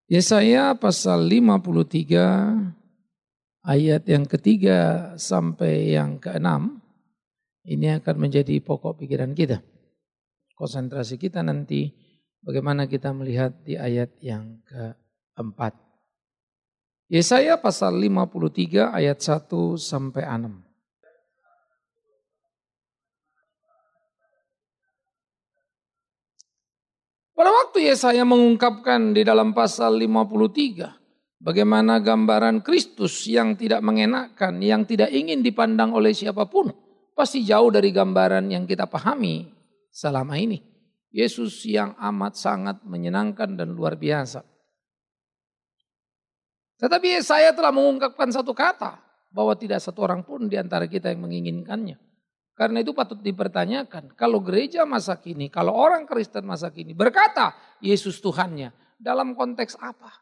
Yesaya pasal 53 ayat yang ketiga sampai yang keenam. Ini akan menjadi pokok pikiran kita. Konsentrasi kita nanti bagaimana kita melihat di ayat yang keempat. Yesaya pasal 53 ayat 1 sampai 6. Pada waktu Yesaya mengungkapkan di dalam pasal 53 bagaimana gambaran Kristus yang tidak mengenakan, yang tidak ingin dipandang oleh siapapun, pasti jauh dari gambaran yang kita pahami selama ini. Yesus yang amat sangat menyenangkan dan luar biasa. Tetapi Yesaya telah mengungkapkan satu kata, bahwa tidak satu orang pun di antara kita yang menginginkannya. Karena itu patut dipertanyakan, kalau gereja masa kini, kalau orang Kristen masa kini berkata Yesus Tuhannya, dalam konteks apa?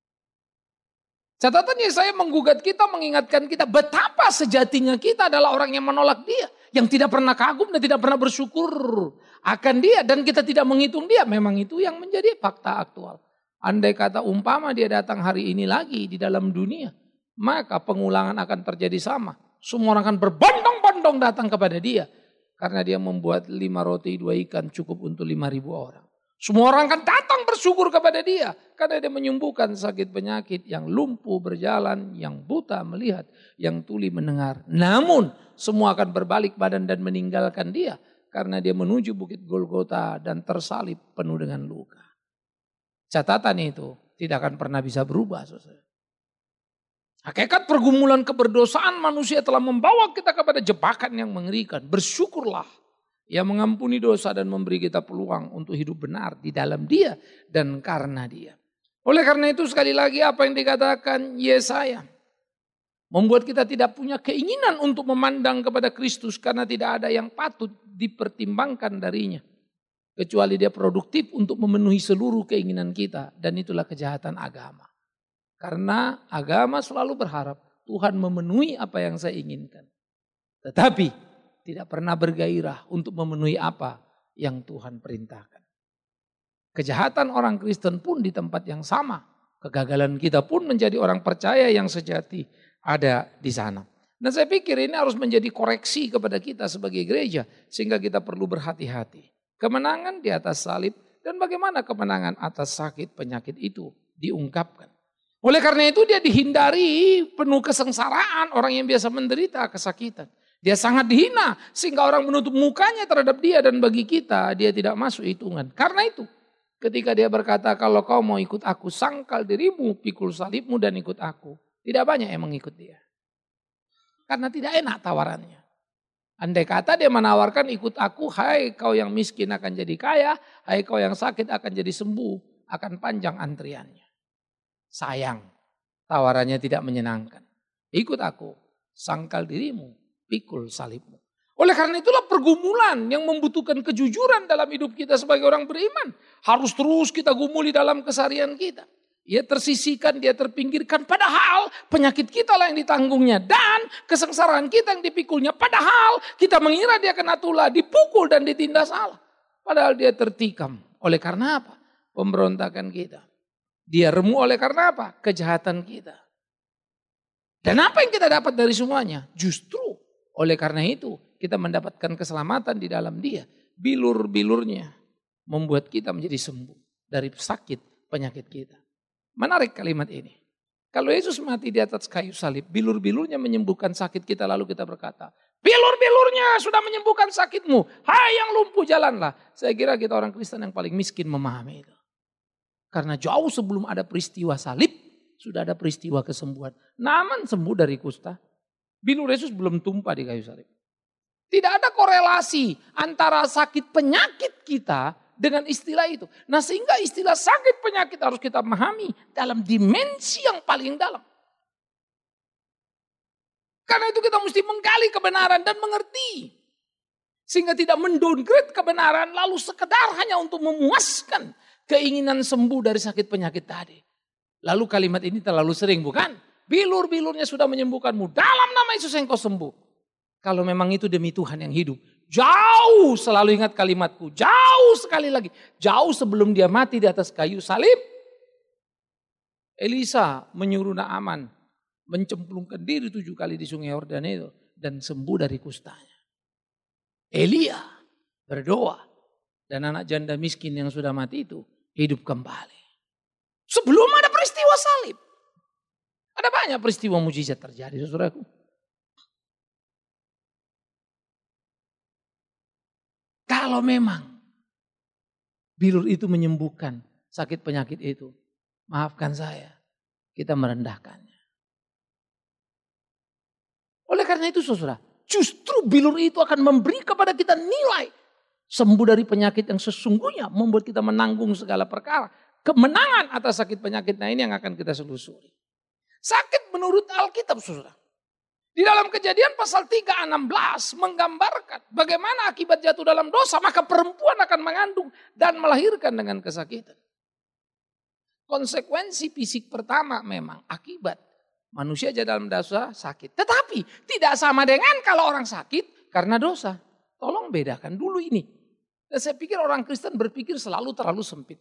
Catatan Yesaya menggugat kita, mengingatkan kita betapa sejatinya kita adalah orang yang menolak Dia, yang tidak pernah kagum dan tidak pernah bersyukur akan Dia, dan kita tidak menghitung Dia. Memang itu yang menjadi fakta aktual. Andai kata umpama Dia datang hari ini lagi di dalam dunia, maka pengulangan akan terjadi sama. Semua orang akan berbondong-bondong datang kepada Dia. Karena Dia membuat 5 roti 2 ikan cukup untuk 5.000 orang. Semua orang akan datang bersyukur kepada Dia. Karena Dia menyembuhkan sakit penyakit, yang lumpuh berjalan, yang buta melihat, yang tuli mendengar. Namun semua akan berbalik badan dan meninggalkan Dia. Karena Dia menuju bukit Golgota dan tersalib penuh dengan luka. Catatan itu tidak akan pernah bisa berubah, saudara. Hakikat pergumulan keberdosaan manusia telah membawa kita kepada jebakan yang mengerikan. Bersyukurlah Ia mengampuni dosa dan memberi kita peluang untuk hidup benar di dalam Dia dan karena Dia. Oleh karena itu sekali lagi apa yang dikatakan Yesaya membuat kita tidak punya keinginan untuk memandang kepada Kristus karena tidak ada yang patut dipertimbangkan darinya. Kecuali Dia produktif untuk memenuhi seluruh keinginan kita, dan itulah kejahatan agama. Karena agama selalu berharap Tuhan memenuhi apa yang saya inginkan. Tetapi tidak pernah bergairah untuk memenuhi apa yang Tuhan perintahkan. Kejahatan orang Kristen pun di tempat yang sama. Kegagalan kita pun menjadi orang percaya yang sejati ada di sana. Dan saya pikir ini harus menjadi koreksi kepada kita sebagai gereja. Sehingga kita perlu berhati-hati. Kemenangan di atas salib dan bagaimana kemenangan atas sakit penyakit itu diungkapkan. Oleh karena itu Dia dihindari penuh kesengsaraan orang yang biasa menderita kesakitan. Dia sangat dihina sehingga orang menutup mukanya terhadap Dia, dan bagi kita Dia tidak masuk hitungan. Karena itu ketika Dia berkata kalau kau mau ikut aku, sangkal dirimu, pikul salibmu dan ikut aku. Tidak banyak yang mengikut Dia. Karena tidak enak tawarannya. Andai kata Dia menawarkan ikut aku, hai kau yang miskin akan jadi kaya, hai kau yang sakit akan jadi sembuh, akan panjang antriannya. Sayang, tawarannya tidak menyenangkan. Ikut aku, sangkal dirimu, pikul salibmu. Oleh karena itulah pergumulan yang membutuhkan kejujuran dalam hidup kita sebagai orang beriman. Harus terus kita gumuli dalam keseharian kita. Dia tersisihkan, dia terpinggirkan. Padahal penyakit kita lah yang ditanggungnya. Dan kesengsaraan kita yang dipikulnya. Padahal kita mengira dia kena tulah, dipukul dan ditindas salah. Padahal dia tertikam. Oleh karena apa? Pemberontakan kita. Dia remuk oleh karena apa? Kejahatan kita. Dan apa yang kita dapat dari semuanya? Justru oleh karena itu kita mendapatkan keselamatan di dalam Dia. Bilur-bilurnya membuat kita menjadi sembuh dari sakit penyakit kita. Menarik kalimat ini. Kalau Yesus mati di atas kayu salib, bilur-bilurnya menyembuhkan sakit kita, lalu kita berkata, bilur-bilurnya sudah menyembuhkan sakitmu. Hai yang lumpuh, jalanlah. Saya kira kita orang Kristen yang paling miskin memahami itu. Karena jauh sebelum ada peristiwa salib, sudah ada peristiwa kesembuhan. Naaman sembuh dari kusta. Bilur Yesus belum tumpah di kayu salib. Tidak ada korelasi antara sakit penyakit kita dengan istilah itu. Nah sehingga istilah sakit penyakit harus kita memahami dalam dimensi yang paling dalam. Karena itu kita mesti menggali kebenaran dan mengerti. Sehingga tidak mendowngrade kebenaran lalu sekedar hanya untuk memuaskan keinginan sembuh dari sakit penyakit tadi. Lalu kalimat ini terlalu sering, bukan? Bilur-bilurnya sudah menyembuhkanmu. Dalam nama Yesus engkau sembuh. Kalau memang itu demi Tuhan yang hidup. Jauh selalu ingat kalimatku. Jauh sekali lagi. Jauh sebelum Dia mati di atas kayu salib. Elisa menyuruh Naaman mencemplungkan diri 7 kali di sungai Yordan itu dan sembuh dari kustanya. Elia berdoa dan anak janda miskin yang sudah mati itu hidup kembali. Sebelum ada peristiwa salib. Ada banyak peristiwa mujizat terjadi, saudaraku. Kalau memang bilur itu menyembuhkan sakit penyakit itu, maafkan saya, kita merendahkannya. Oleh karena itu saudara, justru bilur itu akan memberi kepada kita nilai sembuh dari penyakit yang sesungguhnya membuat kita menanggung segala perkara. Kemenangan atas sakit penyakit, nah ini yang akan kita selusuri. Sakit menurut Alkitab saudara. Di dalam Kejadian pasal 3:16 menggambarkan bagaimana akibat jatuh dalam dosa maka perempuan akan mengandung dan melahirkan dengan kesakitan. Konsekuensi fisik pertama memang akibat manusia jatuh dalam dosa sakit. Tetapi tidak sama dengan kalau orang sakit karena dosa. Tolong bedakan dulu ini. Dan saya pikir orang Kristen berpikir selalu terlalu sempit.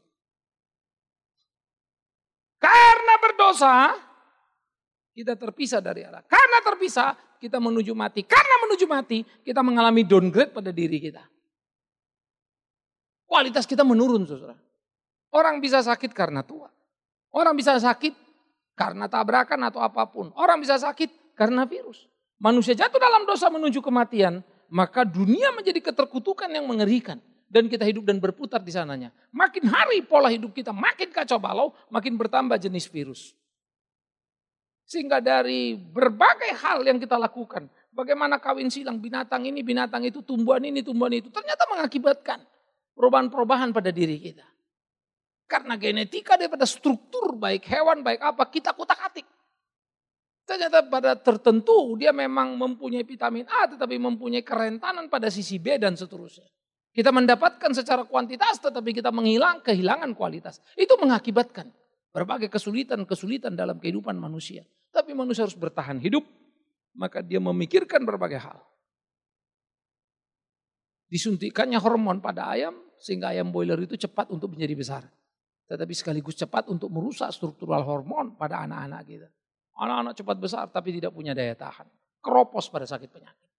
Karena berdosa kita terpisah dari Allah. Karena terpisah, kita menuju mati. Karena menuju mati, kita mengalami downgrade pada diri kita. Kualitas kita menurun, saudara. Orang bisa sakit karena tua. Orang bisa sakit karena tabrakan atau apapun. Orang bisa sakit karena virus. Manusia jatuh dalam dosa menuju kematian, maka dunia menjadi keterkutukan yang mengerikan. Dan kita hidup dan berputar di sananya. Makin hari pola hidup kita makin kacau balau, makin bertambah jenis virus. Sehingga dari berbagai hal yang kita lakukan, bagaimana kawin silang binatang ini, binatang itu, tumbuhan ini, tumbuhan itu, ternyata mengakibatkan perubahan-perubahan pada diri kita. Karena genetika daripada struktur baik hewan, baik apa, kita kutak-atik. Ternyata pada tertentu dia memang mempunyai vitamin A, tetapi mempunyai kerentanan pada sisi B dan seterusnya. Kita mendapatkan secara kuantitas, tetapi kita kehilangan kualitas. Itu mengakibatkan berbagai kesulitan dalam kehidupan manusia. Tapi manusia harus bertahan hidup, maka dia memikirkan berbagai hal. Disuntikannya hormon pada ayam, sehingga ayam boiler itu cepat untuk menjadi besar. Tetapi sekaligus cepat untuk merusak struktural hormon pada anak-anak kita. Anak-anak cepat besar tapi tidak punya daya tahan. Keropos pada sakit penyakit.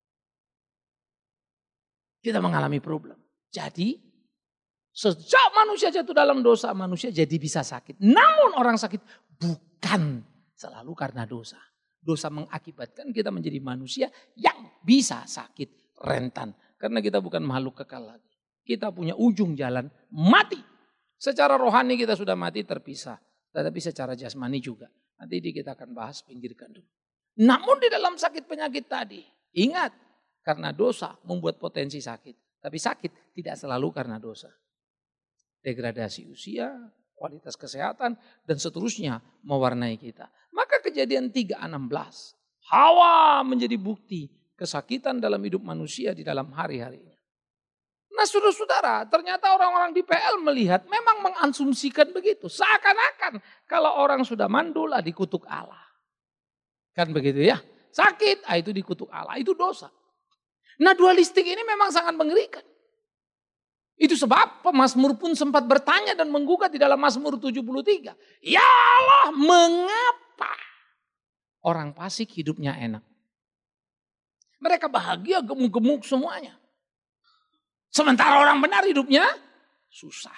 Kita mengalami problem. Jadi sejak manusia jatuh dalam dosa, manusia jadi bisa sakit. Namun orang sakit bukan selalu karena dosa. Dosa mengakibatkan kita menjadi manusia yang bisa sakit, rentan. Karena kita bukan makhluk kekal lagi. Kita punya ujung jalan mati. Secara rohani kita sudah mati terpisah. Tetapi secara jasmani juga. Nanti kita akan bahas, pinggirkan dulu. Namun di dalam sakit penyakit tadi, ingat. Karena dosa membuat potensi sakit. Tapi sakit tidak selalu karena dosa. Degradasi usia, kualitas kesehatan, dan seterusnya mewarnai kita. Maka Kejadian 3:16, Hawa menjadi bukti kesakitan dalam hidup manusia di dalam hari-harinya. Nah saudara-saudara, ternyata orang-orang di PL melihat memang mengasumsikan begitu. Seakan-akan kalau orang sudah mandul, dikutuk Allah. Kan begitu ya, sakit, itu dikutuk Allah, itu dosa. Nah dualistik ini memang sangat mengerikan. Itu sebab pemazmur pun sempat bertanya dan menggugat di dalam Mazmur 73. Ya Allah, mengapa orang fasik hidupnya enak? Mereka bahagia, gemuk-gemuk semuanya. Sementara orang benar hidupnya susah.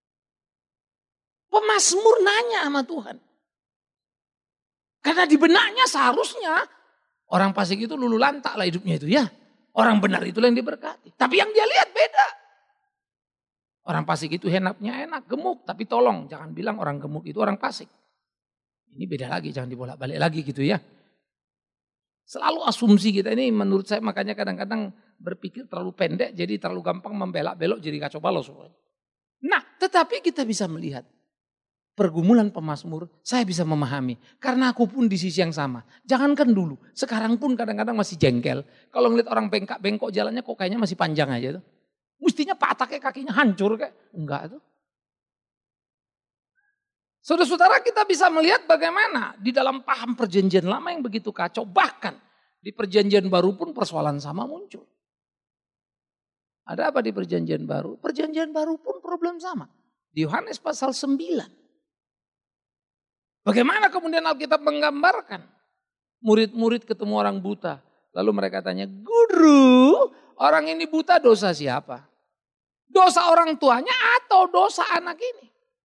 Pemazmur nanya sama Tuhan. Karena di benaknya seharusnya orang fasik itu lulu lantak lah hidupnya itu ya. Orang benar itulah yang diberkati. Tapi yang dia lihat beda. Orang fasik itu henapnya enak, gemuk. Tapi tolong jangan bilang orang gemuk itu orang fasik. Ini beda lagi, jangan dibolak-balik lagi gitu ya. Selalu asumsi kita ini menurut saya makanya kadang-kadang berpikir terlalu pendek. Jadi terlalu gampang membelak-belok jadi kacau balau semuanya. Nah tetapi kita bisa melihat. Pergumulan pemazmur saya bisa memahami. Karena aku pun di sisi yang sama. Jangankan dulu, sekarang pun kadang-kadang masih jengkel. Kalau ngeliat orang bengkak-bengkok jalannya kok kayaknya masih panjang aja tuh. Mestinya patah kayak kakinya hancur kayak. Enggak tuh. Saudara-saudara kita bisa melihat bagaimana di dalam paham perjanjian lama yang begitu kacau. Bahkan di perjanjian baru pun persoalan sama muncul. Ada apa di perjanjian baru? Perjanjian baru pun problem sama. Di Yohanes pasal 9. Bagaimana kemudian Alkitab menggambarkan? Murid-murid ketemu orang buta. Lalu mereka tanya, Guru, orang ini buta dosa siapa? Dosa orang tuanya atau dosa anak ini?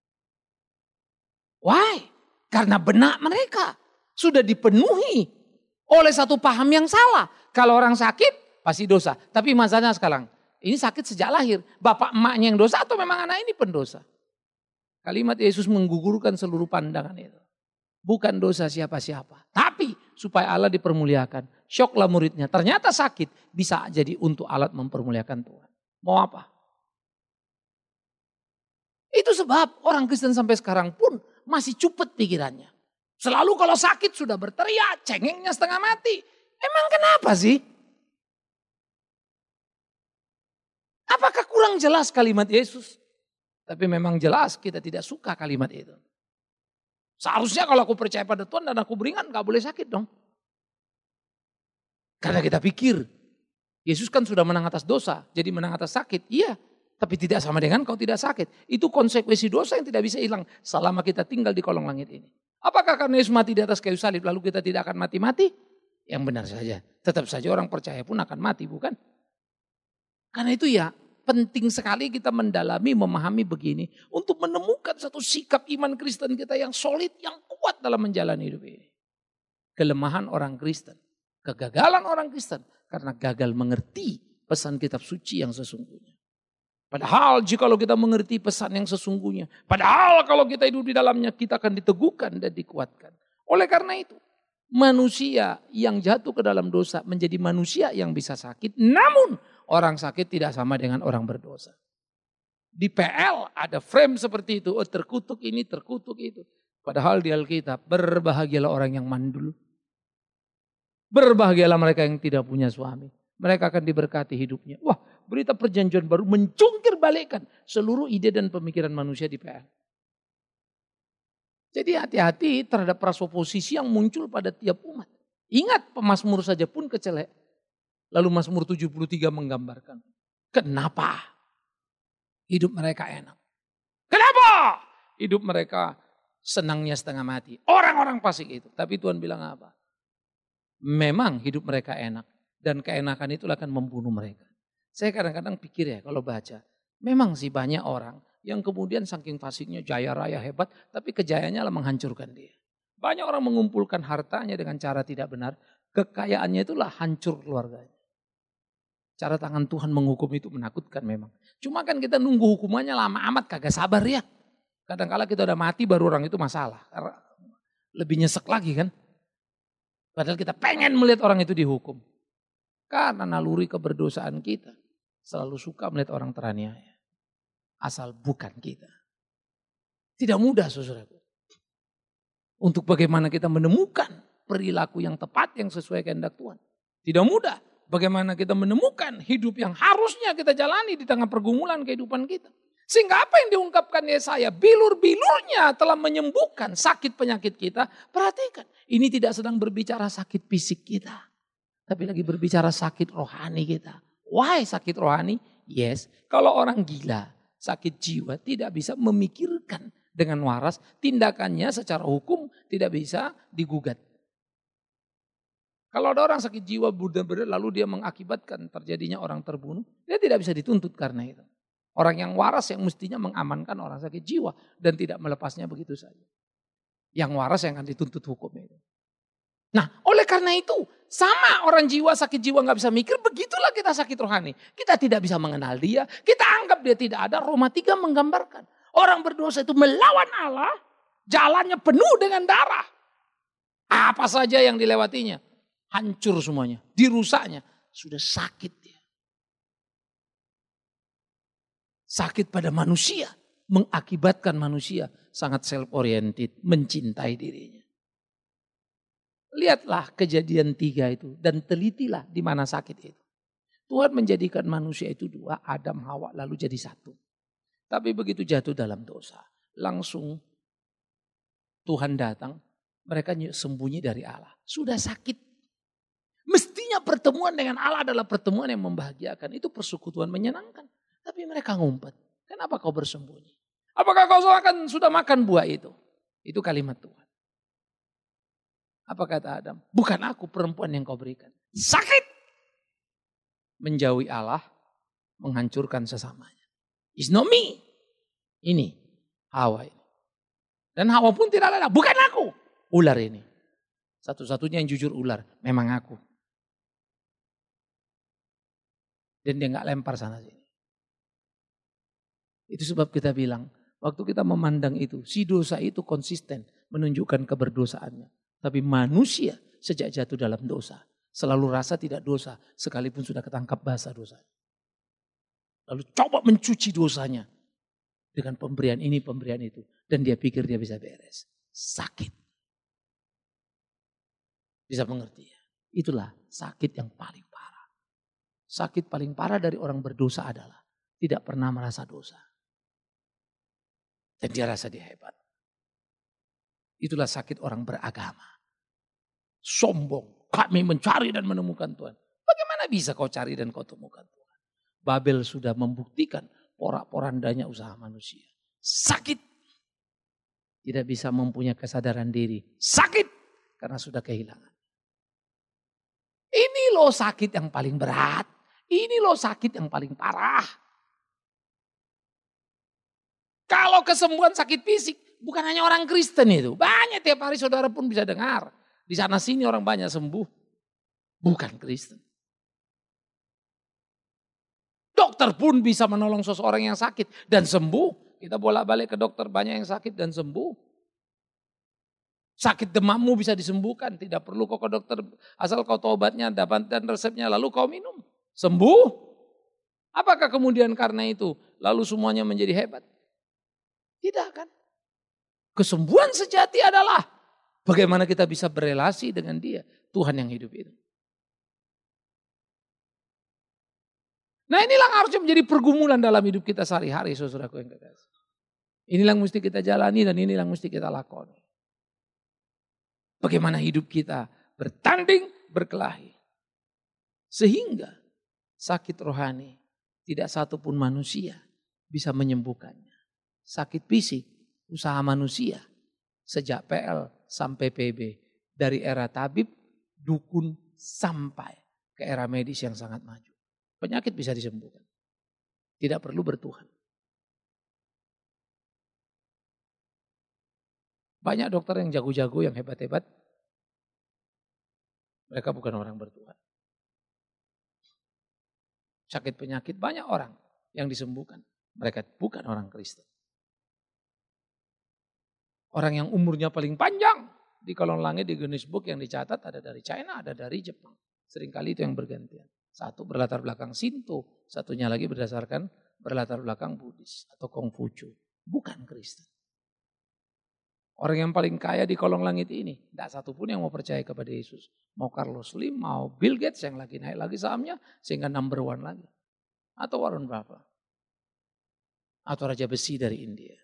Why? Karena benak mereka sudah dipenuhi oleh satu paham yang salah. Kalau orang sakit pasti dosa. Tapi masalahnya sekarang, ini sakit sejak lahir. Bapak emaknya yang dosa atau memang anak ini pendosa? Kalimat Yesus menggugurkan seluruh pandangan itu. Bukan dosa siapa-siapa. Tapi supaya Allah dipermuliakan. Syoklah muridnya. Ternyata sakit bisa jadi untuk alat mempermuliakan Tuhan. Mau apa? Itu sebab orang Kristen sampai sekarang pun masih cupet pikirannya. Selalu kalau sakit sudah berteriak, cengengnya setengah mati. Emang kenapa sih? Apakah kurang jelas kalimat Yesus? Tapi memang jelas kita tidak suka kalimat itu. Seharusnya kalau aku percaya pada Tuhan dan aku beringat gak boleh sakit dong. Karena kita pikir Yesus kan sudah menang atas dosa, jadi menang atas sakit. Iya, tapi tidak sama dengan kau tidak sakit. Itu konsekuensi dosa yang tidak bisa hilang selama kita tinggal di kolong langit ini. Apakah karena Yesus mati di atas kayu salib lalu kita tidak akan mati-mati? Yang benar saja. Tetap saja orang percaya pun akan mati, bukan? Karena itu ya penting sekali kita mendalami, memahami begini. Untuk menemukan satu sikap iman Kristen kita yang solid, yang kuat dalam menjalani hidup ini. Kelemahan orang Kristen, kegagalan orang Kristen. Karena gagal mengerti pesan kitab suci yang sesungguhnya. Padahal jikalau kita mengerti pesan yang sesungguhnya. Padahal kalau kita hidup di dalamnya kita akan diteguhkan dan dikuatkan. Oleh karena itu manusia yang jatuh ke dalam dosa menjadi manusia yang bisa sakit. Namun orang sakit tidak sama dengan orang berdosa. Di PL ada frame seperti itu. Oh, terkutuk ini, terkutuk itu. Padahal di Alkitab berbahagialah orang yang mandul. Berbahagialah mereka yang tidak punya suami. Mereka akan diberkati hidupnya. Wah, berita perjanjian baru mencungkir balikkan seluruh ide dan pemikiran manusia di PL. Jadi hati-hati terhadap prasoposisi yang muncul pada tiap umat. Ingat pemazmur saja pun kecelek. Lalu Mazmur 73 menggambarkan. Kenapa hidup mereka enak? Kenapa hidup mereka senangnya setengah mati? Orang-orang fasik itu. Tapi Tuhan bilang apa? Memang hidup mereka enak. Dan keenakan itu akan membunuh mereka. Saya kadang-kadang pikir ya kalau baca. Memang sih banyak orang yang kemudian saking fasiknya jaya raya hebat. Tapi kejayaannya adalah menghancurkan dia. Banyak orang mengumpulkan hartanya dengan cara tidak benar. Kekayaannya itulah hancur keluarganya. Cara tangan Tuhan menghukum itu menakutkan memang. Cuma kan kita nunggu hukumannya lama amat kagak sabar ya. Kadang-kala kita udah mati baru orang itu masalah. Lebih nyesek lagi kan. Padahal kita pengen melihat orang itu dihukum. Karena naluri keberdosaan kita selalu suka melihat orang teraniaya. Asal bukan kita. Tidak mudah saudaraku. Untuk bagaimana kita menemukan perilaku yang tepat yang sesuai kehendak Tuhan. Tidak mudah. Bagaimana kita menemukan hidup yang harusnya kita jalani di tengah pergumulan kehidupan kita. Sehingga apa yang diungkapkan Yesaya, bilur-bilurnya telah menyembuhkan sakit penyakit kita. Perhatikan, ini tidak sedang berbicara sakit fisik kita. Tapi lagi berbicara sakit rohani kita. Why sakit rohani? Yes, kalau orang gila, sakit jiwa tidak bisa memikirkan dengan waras. Tindakannya secara hukum tidak bisa digugat. Kalau ada orang sakit jiwa benar-benar lalu dia mengakibatkan terjadinya orang terbunuh, dia tidak bisa dituntut karena itu. Orang yang waras yang mestinya mengamankan orang sakit jiwa dan tidak melepasnya begitu saja. Yang waras yang akan dituntut hukum itu. Nah, oleh karena itu sama orang jiwa sakit jiwa nggak bisa mikir, begitulah kita sakit rohani. Kita tidak bisa mengenal dia, kita anggap dia tidak ada. Roma 3 menggambarkan orang berdosa itu melawan Allah, jalannya penuh dengan darah. Apa saja yang dilewatinya, hancur semuanya, dirusaknya, sudah sakit. Sakit pada manusia mengakibatkan manusia sangat self-oriented, mencintai dirinya. Lihatlah Kejadian 3 itu dan telitilah di mana sakit itu. Tuhan menjadikan manusia itu dua, Adam, Hawa lalu jadi satu. Tapi begitu jatuh dalam dosa, langsung Tuhan datang, mereka sembunyi dari Allah. Sudah sakit. Mestinya pertemuan dengan Allah adalah pertemuan yang membahagiakan, itu persekutuan menyenangkan. Tapi mereka ngumpet. Kenapa kau bersembunyi? Apakah kau sudah makan buah itu? Itu kalimat Tuhan. Apa kata Adam? Bukan aku perempuan yang kau berikan. Sakit. Menjauhi Allah, menghancurkan sesamanya. It's not me. Ini Hawa ini. Dan Hawa pun tidak lelah. Bukan aku. Ular ini. Satu-satunya yang jujur ular. Memang aku. Dan dia gak lempar sana sini. Itu sebab kita bilang. Waktu kita memandang itu. Si dosa itu konsisten. Menunjukkan keberdosaannya. Tapi manusia sejak jatuh dalam dosa. Selalu rasa tidak dosa. Sekalipun sudah ketangkap basah dosanya. Lalu coba mencuci dosanya. Dengan pemberian ini, pemberian itu. Dan dia pikir dia bisa beres. Sakit. Bisa mengerti ya? Itulah sakit yang paling parah. Sakit paling parah dari orang berdosa adalah tidak pernah merasa dosa. Dan dia rasa dia hebat. Itulah sakit orang beragama. Sombong. Kami mencari dan menemukan Tuhan. Bagaimana bisa kau cari dan kau temukan Tuhan? Babel sudah membuktikan porak-porandanya usaha manusia. Sakit. Tidak bisa mempunyai kesadaran diri. Sakit. Karena sudah kehilangan. Ini loh sakit yang paling berat. Ini loh sakit yang paling parah. Kalau kesembuhan sakit fisik, bukan hanya orang Kristen itu. Banyak tiap hari saudara pun bisa dengar. Di sana sini orang banyak sembuh. Bukan Kristen. Dokter pun bisa menolong seseorang yang sakit dan sembuh. Kita bolak-balik ke dokter, banyak yang sakit dan sembuh. Sakit demammu bisa disembuhkan. Tidak perlu kau ke dokter. Asal kau tahu obatnya, dapatkan resepnya, lalu kau minum. Sembuh. Apakah kemudian karena itu lalu semuanya menjadi hebat? Tidak kan. Kesembuhan sejati adalah bagaimana kita bisa berelasi dengan dia. Tuhan yang hidup itu. Nah inilah yang harusnya menjadi pergumulan dalam hidup kita sehari-hari, saudaraku yang kekasih. Inilah yang mesti kita jalani dan inilah yang mesti kita lakoni. Bagaimana hidup kita bertanding, berkelahi. Sehingga sakit rohani tidak satupun manusia bisa menyembuhkannya. Sakit fisik, usaha manusia. Sejak PL sampai PB. Dari era tabib, dukun, sampai ke era medis yang sangat maju. Penyakit bisa disembuhkan. Tidak perlu bertuhan. Banyak dokter yang jago-jago, yang hebat-hebat. Mereka bukan orang bertuhan. Sakit penyakit banyak orang yang disembuhkan. Mereka bukan orang Kristen. Orang yang umurnya paling panjang di kolong langit di Guinness Book yang dicatat ada dari China, ada dari Jepang. Seringkali itu yang bergantian. Satu berlatar belakang Shinto, satunya lagi berdasarkan berlatar belakang Buddhis atau Konghucu. Bukan Kristen. Orang yang paling kaya di kolong langit ini, tidak satu pun yang mau percaya kepada Yesus. Mau Carlos Slim, mau Bill Gates yang lagi naik lagi sahamnya, sehingga number one lagi. Atau Warren Buffett. Atau Raja Besi dari India.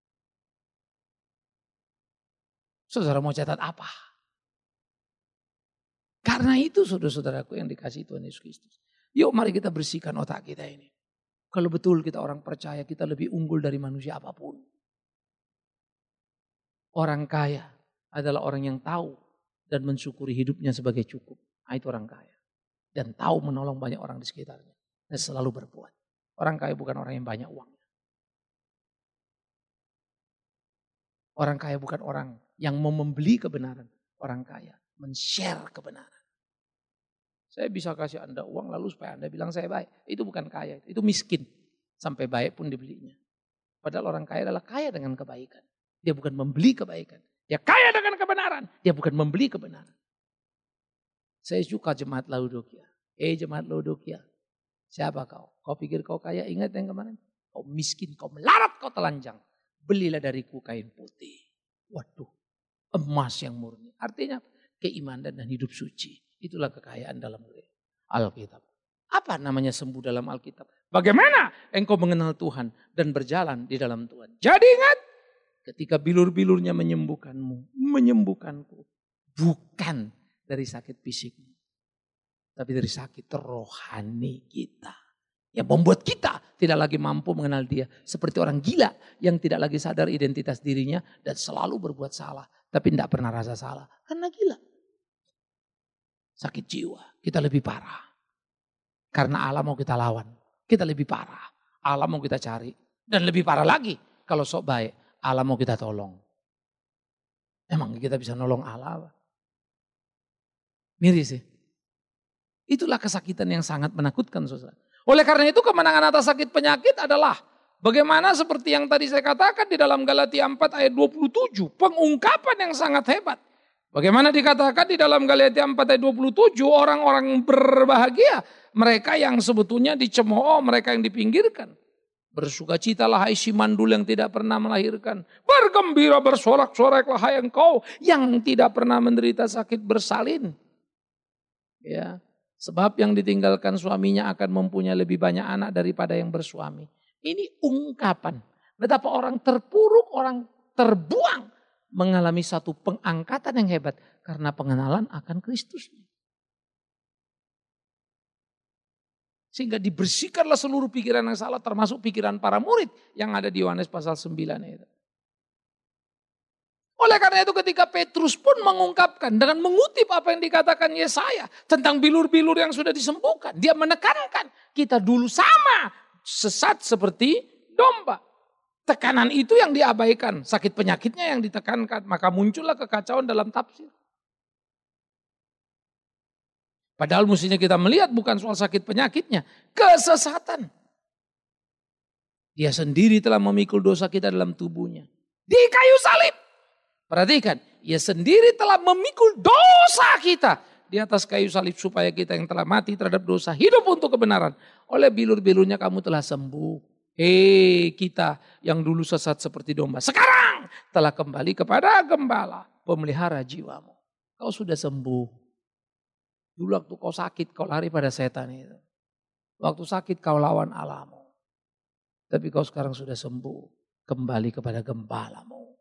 Saudara mau catat apa? Karena itu saudara-saudaraku yang dikasihi Tuhan Yesus Kristus. Yuk mari kita bersihkan otak kita ini. Kalau betul kita orang percaya, kita lebih unggul dari manusia apapun. Orang kaya adalah orang yang tahu dan mensyukuri hidupnya sebagai cukup. Nah, itu orang kaya. Dan tahu menolong banyak orang di sekitarnya. Dan selalu berbuat. Orang kaya bukan orang yang banyak uangnya. Orang kaya bukan orang yang mau membeli kebenaran. Orang kaya men-share kebenaran. Saya bisa kasih Anda uang lalu supaya Anda bilang saya baik. Itu bukan kaya, itu miskin. Sampai baik pun dibelinya. Padahal orang kaya adalah kaya dengan kebaikan. Dia bukan membeli kebaikan. Dia kaya dengan kebenaran. Dia bukan membeli kebenaran. Saya suka jemaat Laodikia. Jemaat Laodikia. Siapa kau? Kau pikir kau kaya? Ingat yang kemarin? Kau miskin, kau melarat, kau telanjang. Belilah dariku kain putih. Waduh, emas yang murni. Artinya keimanan dan hidup suci. Itulah kekayaan dalam Alkitab. Apa namanya sembuh dalam Alkitab? Bagaimana engkau mengenal Tuhan dan berjalan di dalam Tuhan. Jadi ingat, ketika bilur-bilurnya menyembuhkanmu, menyembuhkanku. Bukan dari sakit fisikmu. Tapi dari sakit rohani kita. Yang membuat kita tidak lagi mampu mengenal dia. Seperti orang gila yang tidak lagi sadar identitas dirinya. Dan selalu berbuat salah. Tapi tidak pernah rasa salah. Karena gila. sakit jiwa. Kita lebih parah. Karena Allah mau kita lawan. Kita lebih parah. Allah mau kita cari. Dan lebih parah lagi. Kalau sok baik. Allah mau kita tolong. Emang kita bisa nolong Allah? Miris ya. Itulah kesakitan yang sangat menakutkan, saudara. Oleh karena itu kemenangan atas sakit penyakit adalah bagaimana seperti yang tadi saya katakan di dalam Galatia 4 ayat 27. Pengungkapan yang sangat hebat. Bagaimana dikatakan di dalam Galatia 4 ayat 27, orang-orang berbahagia. Mereka yang sebetulnya dicemooh, mereka yang dipinggirkan. Bersukacitalah hai si mandul yang tidak pernah melahirkan. Bergembira bersorak-soraklah hai engkau yang tidak pernah menderita sakit bersalin. Ya, sebab yang ditinggalkan suaminya akan mempunyai lebih banyak anak daripada yang bersuami. Ini ungkapan betapa orang terpuruk, orang terbuang mengalami satu pengangkatan yang hebat karena pengenalan akan Kristus. Sehingga dibersihkanlah seluruh pikiran yang salah termasuk pikiran para murid yang ada di Yohanes pasal 9 itu. Oleh karena itu ketika Petrus pun mengungkapkan dengan mengutip apa yang dikatakan Yesaya tentang bilur-bilur yang sudah disembuhkan. Dia menekankan kita dulu sama sesat seperti domba. Tekanan itu yang diabaikan, sakit penyakitnya yang ditekankan. Maka muncullah kekacauan dalam tafsir. Padahal mestinya kita melihat bukan soal sakit penyakitnya, kesesatan. Dia sendiri telah memikul dosa kita dalam tubuhnya. Di kayu salib. Perhatikan, ia sendiri telah memikul dosa kita di atas kayu salib supaya kita yang telah mati terhadap dosa hidup untuk kebenaran. Oleh bilur-bilurnya kamu telah sembuh. Kita yang dulu sesat seperti domba. Sekarang telah kembali kepada gembala, pemelihara jiwamu. Kau sudah sembuh. Dulu waktu kau sakit, kau lari pada setan itu. Waktu sakit kau lawan Allahmu. Tapi kau sekarang sudah sembuh. Kembali kepada gembalamu.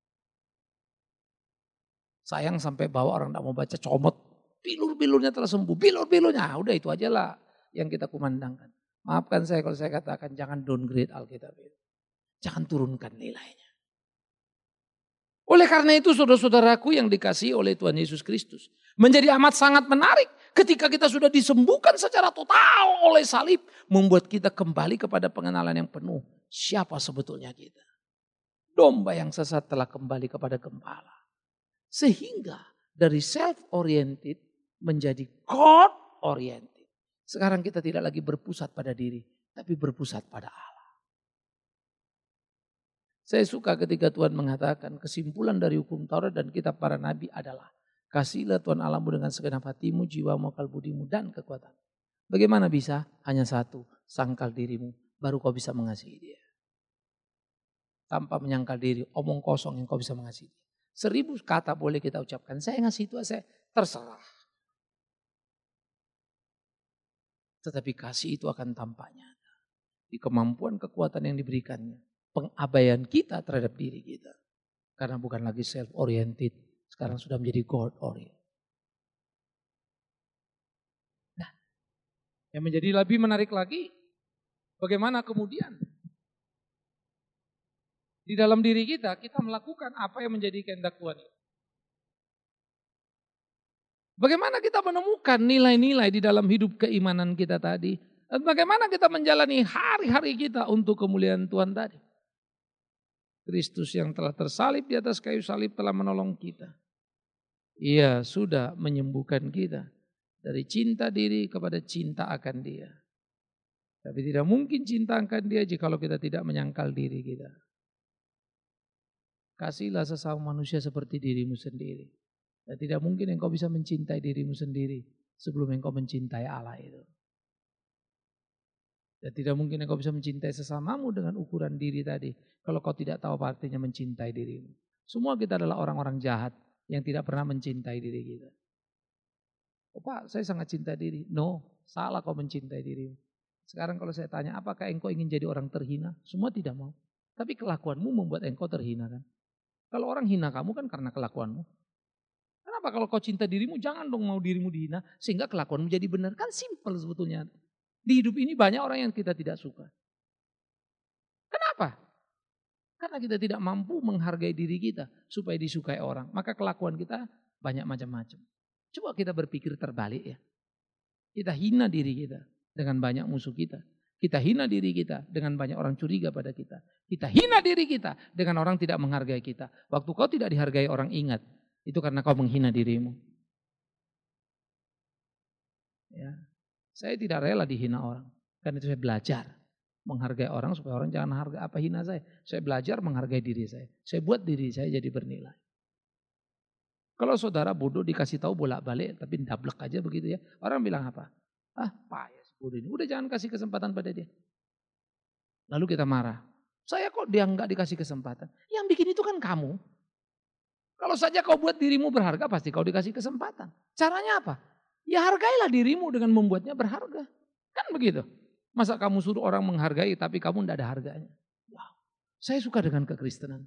Sayang sampai bawa orang tidak mau baca comot. Bilur-bilurnya telah sembuh. Bilur-bilurnya, udah itu aja lah yang kita kumandangkan. Maafkan saya kalau saya katakan jangan downgrade Alkitab itu. Jangan turunkan nilainya. Oleh karena itu saudara-saudaraku yang dikasihi oleh Tuhan Yesus Kristus. Menjadi amat sangat menarik ketika kita sudah disembuhkan secara total oleh salib. Membuat kita kembali kepada pengenalan yang penuh. Siapa sebetulnya kita? Domba yang sesat telah kembali kepada gembala. Sehingga dari self-oriented menjadi God-oriented. Sekarang kita tidak lagi berpusat pada diri. Tapi berpusat pada Allah. Saya suka ketika Tuhan mengatakan kesimpulan dari hukum Taurat dan kitab para nabi adalah kasihilah Tuhan Allahmu dengan segenap hatimu, jiwamu, akal budimu dan kekuatan. Bagaimana bisa? Hanya satu, sangkal dirimu, baru kau bisa mengasihi dia. Tanpa menyangkal diri, omong kosong yang kau bisa mengasihi dia. 1000 kata boleh kita ucapkan, saya ngasih itu saya terserah. Tetapi kasih itu akan tampak nyata di kemampuan kekuatan yang diberikannya. Pengabaian kita terhadap diri kita. Karena bukan lagi self-oriented. Sekarang sudah menjadi God-oriented. Nah, yang menjadi lebih menarik lagi. Bagaimana kemudian di dalam diri kita melakukan apa yang menjadi kehendak Tuhan. Bagaimana kita menemukan nilai-nilai di dalam hidup keimanan kita tadi. Dan bagaimana kita menjalani hari-hari kita untuk kemuliaan Tuhan tadi. Kristus yang telah tersalib di atas kayu salib telah menolong kita. Ia sudah menyembuhkan kita dari cinta diri kepada cinta akan Dia. Tapi tidak mungkin cinta akan Dia jikalau kita tidak menyangkal diri kita. Kasihlah sesama manusia seperti dirimu sendiri. Dan tidak mungkin engkau bisa mencintai dirimu sendiri sebelum engkau mencintai Allah itu. Dan tidak mungkin engkau bisa mencintai sesamamu dengan ukuran diri tadi. Kalau kau tidak tahu apa artinya mencintai dirimu. Semua kita adalah orang-orang jahat yang tidak pernah mencintai diri kita. Oh Pak, saya sangat cinta diri. No, salah kau mencintai dirimu. Sekarang kalau saya tanya, apakah engkau ingin jadi orang terhina? Semua tidak mau. Tapi kelakuanmu membuat engkau terhina kan. Kalau orang hina kamu kan karena kelakuanmu. Kenapa kalau kau cinta dirimu, jangan dong mau dirimu dihina. Sehingga kelakuanmu jadi benar. Kan simpel sebetulnya. Di hidup ini banyak orang yang kita tidak suka. Kenapa? Karena kita tidak mampu menghargai diri kita supaya disukai orang. Maka kelakuan kita banyak macam-macam. Coba kita berpikir terbalik ya. Kita hina diri kita dengan banyak musuh kita. Kita hina diri kita dengan banyak orang curiga pada kita. Kita hina diri kita dengan orang tidak menghargai kita. Waktu kau tidak dihargai orang, ingat. Itu karena kau menghina dirimu. Ya. Saya tidak rela dihina orang. Karena itu saya belajar menghargai orang supaya orang jangan hargai apa hina saya. Saya belajar menghargai diri saya. Saya buat diri saya jadi bernilai. Kalau saudara bodoh dikasih tahu bolak-balik tapi dablek aja begitu ya. Orang bilang apa? Payah bodoh ini. Udah jangan kasih kesempatan pada dia. Lalu kita marah. Saya kok dia enggak dikasih kesempatan. Yang bikin itu kan kamu. Kalau saja kau buat dirimu berharga pasti kau dikasih kesempatan. Caranya apa? Ya hargailah dirimu dengan membuatnya berharga. Kan begitu. Masa kamu suruh orang menghargai tapi kamu tidak ada harganya. Wow. Saya suka dengan kekristenan.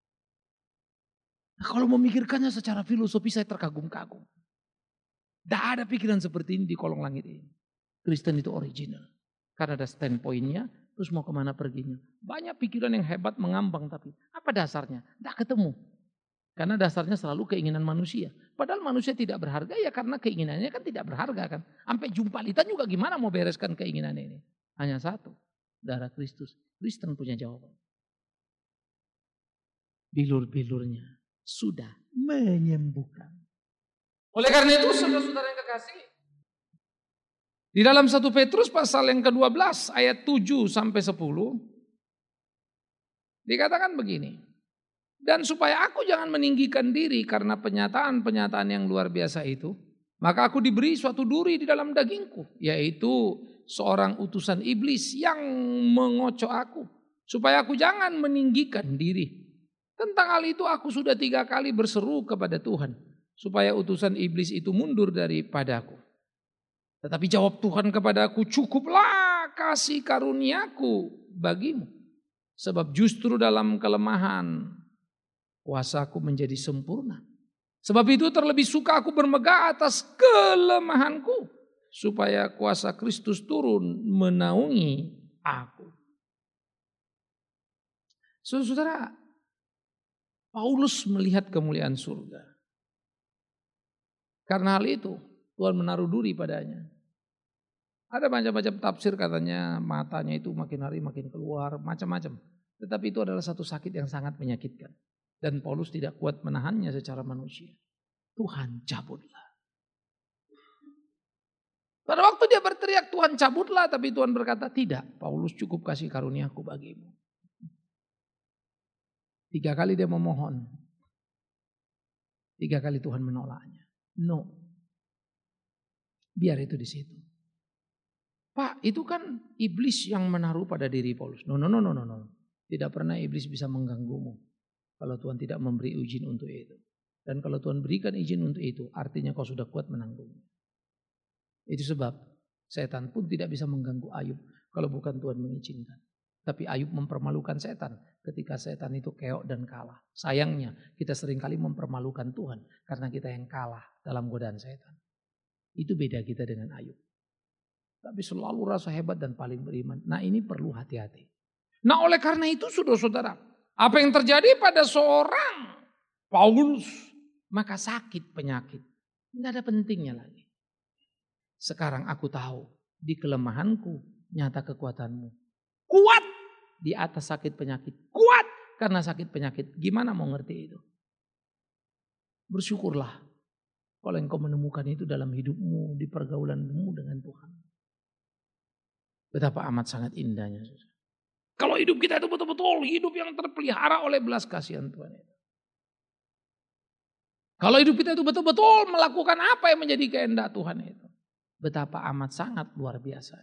Nah, kalau memikirkannya secara filosofi saya terkagum-kagum. Tidak ada pikiran seperti ini di kolong langit ini. Kristen itu original. Karena ada standpointnya, terus mau kemana perginya. Banyak pikiran yang hebat mengambang tapi apa dasarnya? Tidak ketemu. Karena dasarnya selalu keinginan manusia. Padahal manusia tidak berharga ya karena keinginannya kan tidak berharga kan. Sampai jumpalitan juga gimana mau bereskan keinginan ini. Hanya satu, darah Kristus. Kristen punya jawaban. Bilur-bilurnya sudah menyembuhkan. Oleh karena itu saudara-saudara yang kekasih. Di dalam 1 Petrus pasal yang ke-12 ayat 7 sampai 10. Dikatakan begini. Dan supaya aku jangan meninggikan diri karena penyataan-penyataan yang luar biasa itu. Maka aku diberi suatu duri di dalam dagingku. Yaitu seorang utusan iblis yang mengocok aku. Supaya aku jangan meninggikan diri. Tentang hal itu aku sudah 3 kali berseru kepada Tuhan. Supaya utusan iblis itu mundur daripadaku. Tetapi jawab Tuhan kepadaku, cukuplah kasih karuniaku bagimu. Sebab justru dalam kelemahan kuasaku menjadi sempurna. Sebab itu terlebih suka aku bermegah atas kelemahanku. Supaya kuasa Kristus turun menaungi aku. Saudara, Paulus melihat kemuliaan surga. Karena hal itu Tuhan menaruh duri padanya. Ada macam-macam tafsir katanya matanya itu makin hari makin keluar. Macam-macam. Tetapi itu adalah satu sakit yang sangat menyakitkan. Dan Paulus tidak kuat menahannya secara manusia. Tuhan cabutlah. Pada waktu dia berteriak Tuhan cabutlah. Tapi Tuhan berkata tidak. Paulus cukup kasih karuniaku bagimu. 3 kali dia memohon. 3 kali Tuhan menolaknya. No. Biar itu di situ. Pak itu kan iblis yang menaruh pada diri Paulus. No. Tidak pernah iblis bisa mengganggumu. Kalau Tuhan tidak memberi izin untuk itu. Dan kalau Tuhan berikan izin untuk itu, artinya kau sudah kuat menanggungnya. Itu sebab setan pun tidak bisa mengganggu Ayub kalau bukan Tuhan mengizinkan. Tapi Ayub mempermalukan setan ketika setan itu keok dan kalah. Sayangnya kita seringkali mempermalukan Tuhan karena kita yang kalah dalam godaan setan. Itu beda kita dengan Ayub. Tapi selalu rasa hebat dan paling beriman. Nah ini perlu hati-hati. Nah oleh karena itu saudara-saudara. Apa yang terjadi pada seorang Paulus, maka sakit penyakit. Tidak ada pentingnya lagi. Sekarang aku tahu di kelemahanku nyata kekuatanmu. Kuat di atas sakit penyakit. Kuat karena sakit penyakit. Gimana mau ngerti itu? Bersyukurlah kalau engkau menemukan itu dalam hidupmu, di pergaulanmu dengan Tuhan. Betapa amat sangat indahnya. Kalau hidup kita itu betul-betul hidup yang terpelihara oleh belas kasihan Tuhan itu. Kalau hidup kita itu betul-betul melakukan apa yang menjadi kehendak Tuhan itu. Betapa amat sangat luar biasa.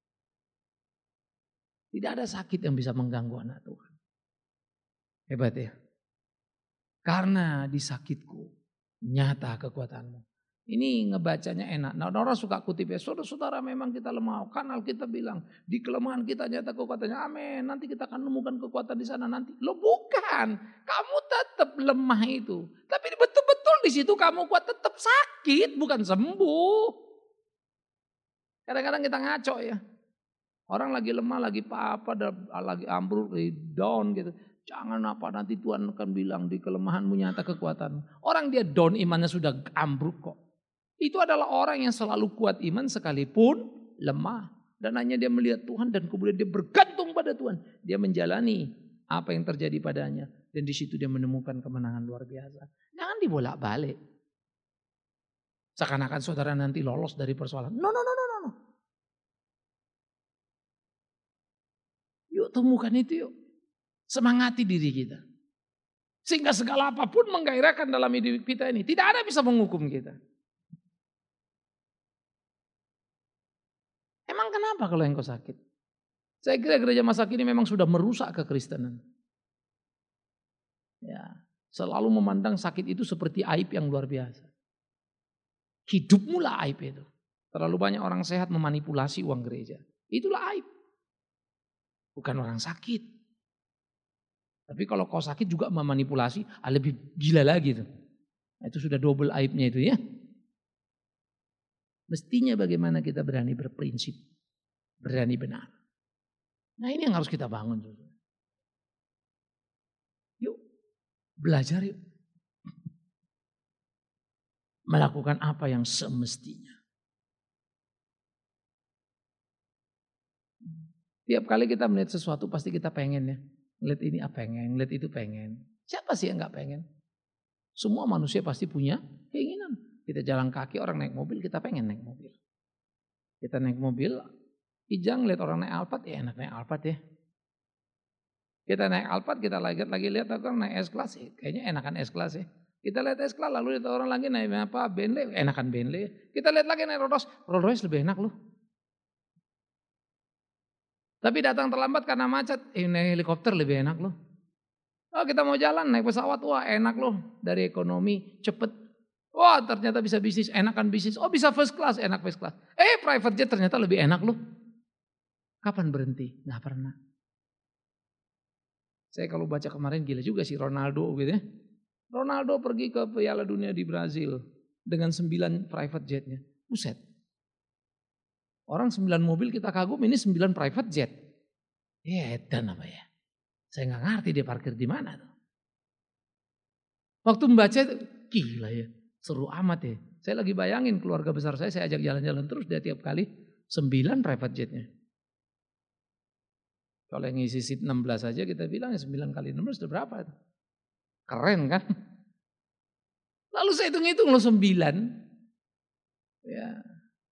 Tidak ada sakit yang bisa mengganggu anak Tuhan. Hebat ya. Karena di sakitku nyata kekuatanmu. Ini ngebacanya enak. Nah orang suka kutip ya. Saudara-saudara memang kita lemah. Kan Alkitab bilang di kelemahan kita nyata kekuatannya. Amin. Nanti kita akan menemukan kekuatan di sana nanti. Loh bukan. Kamu tetap lemah itu. Tapi betul-betul di situ kamu kuat tetap sakit. Bukan sembuh. Kadang-kadang kita ngaco ya. Orang lagi lemah, lagi apa, lagi ambruk, lagi down gitu. Jangan apa nanti Tuhan akan bilang di kelemahanmu nyata kekuatanmu. Orang dia down imannya sudah ambruk kok. Itu adalah orang yang selalu kuat iman sekalipun lemah. Dan hanya dia melihat Tuhan dan kemudian dia bergantung pada Tuhan. Dia menjalani apa yang terjadi padanya. Dan di situ dia menemukan kemenangan luar biasa. Jangan dibolak-balik. Seakan-akan saudara nanti lolos dari persoalan. No. Yuk temukan itu yuk. Semangati diri kita. Sehingga segala apapun menggairahkan dalam hidup kita ini. Tidak ada bisa menghukum kita. Emang kenapa kalau engkau sakit? Saya kira gereja masa kini memang sudah merusak kekristenan. Ya, selalu memandang sakit itu seperti aib yang luar biasa. Hidupmu lah aib itu. Terlalu banyak orang sehat memanipulasi uang gereja. Itulah aib. Bukan orang sakit. Tapi kalau kau sakit juga memanipulasi, lebih gila lagi tuh. Itu sudah double aibnya itu ya. Mestinya bagaimana kita berani berprinsip, berani benar. Nah ini yang harus kita bangun. Yuk, belajar yuk. Melakukan apa yang semestinya. Tiap kali kita melihat sesuatu pasti kita pengen ya. Ngeliat ini pengen, ngeliat itu pengen. Siapa sih yang gak pengen? Semua manusia pasti punya keinginan. Kita jalan kaki, orang naik mobil, kita pengen naik mobil. Kita naik mobil, Ijang lihat orang naik Alphard, ya enak naik Alphard ya. Kita naik Alphard, kita lagi lihat orang naik S-Class, kayaknya enakan S-Class ya. Kita lihat S-Class, lalu lihat orang lagi naik apa, Bentley, enakan Bentley. Kita lihat lagi naik Rolls Royce lebih enak loh. Tapi datang terlambat karena macet, naik helikopter lebih enak loh. Oh kita mau jalan naik pesawat, wah enak loh. Dari ekonomi, cepet. Wah ternyata bisa bisnis, enakan bisnis. Oh bisa first class, enak first class. Private jet ternyata lebih enak loh. Kapan berhenti? Nggak pernah. Saya kalau baca kemarin gila juga sih Ronaldo gitu ya. Ronaldo pergi ke Piala Dunia di Brazil dengan 9 private jetnya. Buset. Orang 9 mobil kita kagum, ini 9 private jet. Edan apa ya? Saya nggak ngerti dia parkir di mana tuh. Waktu membaca gila ya, seru amat ya. Saya lagi bayangin keluarga besar saya ajak jalan-jalan terus dia tiap kali 9 private jetnya. Kalau yang ngisi seat 16 aja kita bilang 9 kali 16 sudah berapa? Keren kan? Lalu saya hitung-hitung loh 9. Ya.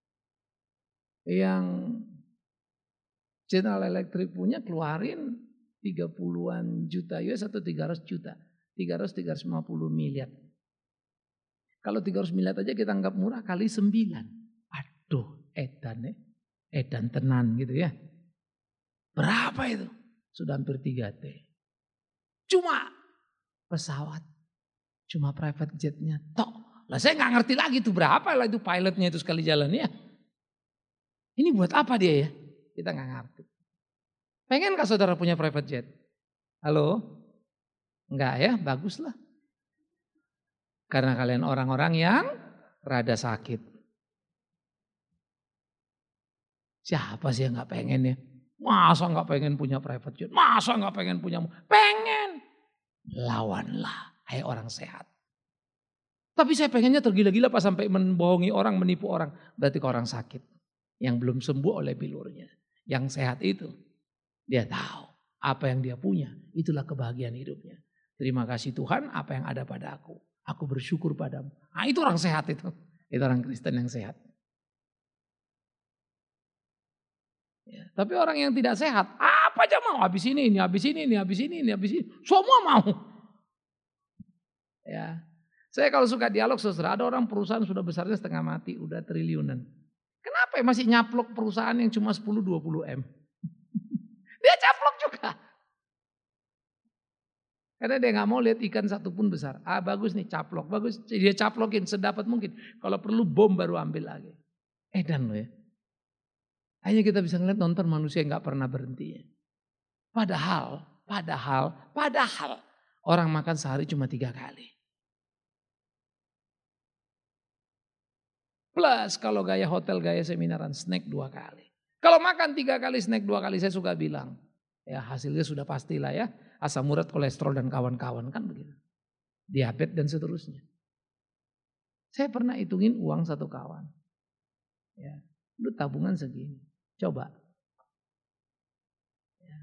Yang General Electric punya keluarin 30-an juta US atau 300 juta. 350 miliar. Kalau 300 miliar aja kita anggap murah kali 9. Aduh, edan ya. Edan tenan gitu ya. Berapa itu? Sudah hampir 3T. Cuma pesawat. Cuma private jetnya tok. Lah saya gak ngerti lagi itu berapa lah itu pilotnya itu sekali jalan ya. Ini buat apa dia ya? Kita gak ngerti. Pengenkah saudara punya private jet? Halo? Enggak ya? Baguslah. Karena kalian orang-orang yang rada sakit. Siapa sih yang gak pengen ya? Masa gak pengen punya private jet? Masa gak pengen punya? Pengen. Lawanlah. Hai orang sehat. Tapi saya pengennya tergila-gila pas sampai membohongi orang, menipu orang. Berarti ke orang sakit. Yang belum sembuh oleh bilurnya. Yang sehat itu. Dia tahu apa yang dia punya. Itulah kebahagiaan hidupnya. Terima kasih Tuhan apa yang ada pada aku. Aku bersyukur padamu. Nah itu orang sehat itu. Itu orang Kristen yang sehat. Ya, tapi orang yang tidak sehat. Apa aja mau. Habis ini, habis ini, habis ini, habis ini. Semua mau. Ya, saya kalau suka dialog saudara. Ada orang perusahaan sudah besarnya setengah mati. Udah triliunan. Kenapa masih nyaplok perusahaan yang cuma 10-20 M? Dia caplok juga. Karena dia gak mau lihat ikan satupun besar. Bagus nih caplok, bagus. Dia caplokin sedapat mungkin. Kalau perlu bom baru ambil lagi. Edan loh ya. Hanya kita bisa ngeliat nonton manusia yang gak pernah berhenti ya. Padahal orang makan sehari cuma 3 kali. Plus kalau gaya hotel, gaya seminaran, snack 2 kali. Kalau makan 3 kali, snack 2 kali, saya suka bilang. Ya hasilnya sudah pastilah ya. Asam urat, kolesterol dan kawan-kawan kan begitu. Diabetes dan seterusnya. Saya pernah hitungin uang satu kawan. Ya, lu tabungan segini. Coba. Ya.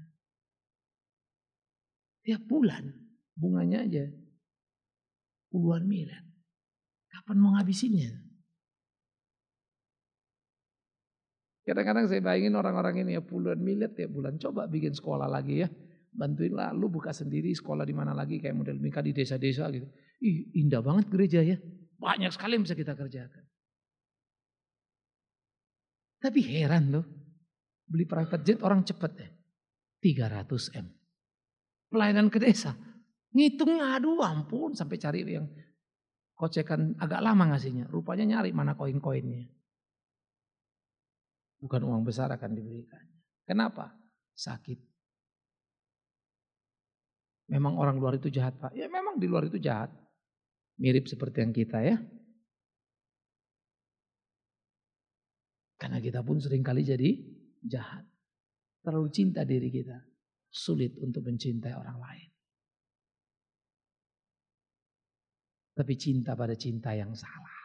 Tiap bulan bunganya aja puluhan miliar. Kapan mau ngabisinnya? Kadang-kadang saya bayangin orang-orang ini ya puluhan miliar tiap bulan. Coba bikin sekolah lagi ya. Bantuinlah lu buka sendiri sekolah di mana lagi kayak model Mika di desa-desa gitu. Ih, indah banget gereja ya. Banyak sekali yang bisa kita kerjakan. Tapi heran loh. Beli private jet orang cepet ya. 300 M. Pelayanan ke desa. Ngitungnya aduh ampun sampai cari yang kocekan agak lama ngasihnya. Rupanya nyari mana koin-koinnya. Bukan uang besar akan diberikan. Kenapa? Sakit. Memang orang luar itu jahat Pak. Ya memang di luar itu jahat. Mirip seperti yang kita ya. Karena kita pun seringkali jadi jahat. Terlalu cinta diri kita. Sulit untuk mencintai orang lain. Tapi cinta pada cinta yang salah.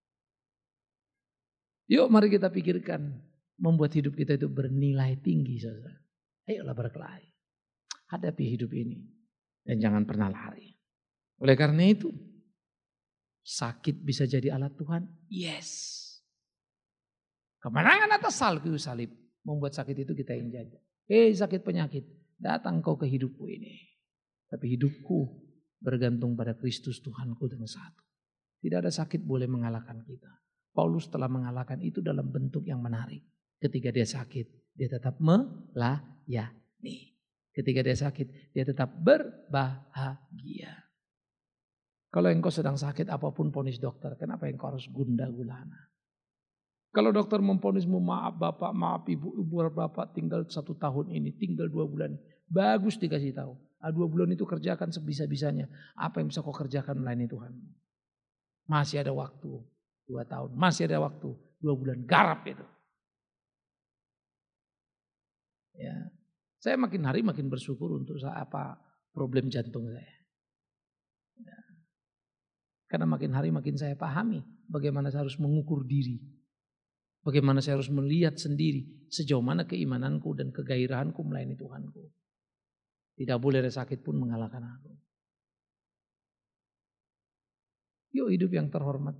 Yuk mari kita pikirkan. Membuat hidup kita itu bernilai tinggi saudara. Ayolah berkelahi. Hadapi hidup ini. Dan jangan pernah lari. Oleh karena itu. Sakit bisa jadi alat Tuhan? Yes. Kemenangan atas salib. Membuat sakit itu kita yang jaga. Sakit penyakit. Datang kau ke hidupku ini. Tapi hidupku bergantung pada Kristus Tuhanku dan satu. Tidak ada sakit boleh mengalahkan kita. Paulus telah mengalahkan itu dalam bentuk yang menarik. Ketika dia sakit, dia tetap melayani. Ketika dia sakit, dia tetap berbahagia. Kalau engkau sedang sakit apapun vonis dokter, kenapa engkau harus gundah gulana? Kalau dokter memvonismu maaf bapak, maaf ibu bapak tinggal 1 tahun ini, tinggal 2 bulan. Bagus dikasih tahu. 2 bulan itu kerjakan sebisa-bisanya. Apa yang bisa kau kerjakan melayani Tuhan? Masih ada waktu 2 tahun, masih ada waktu 2 bulan. Garap itu. Ya. Saya makin hari makin bersyukur untuk apa problem jantung saya. Ya. Karena makin hari makin saya pahami bagaimana saya harus mengukur diri. Bagaimana saya harus melihat sendiri sejauh mana keimananku dan kegairahanku melayani Tuhanku. Tidak boleh ada sakit pun mengalahkan aku. Yuk hidup yang terhormat.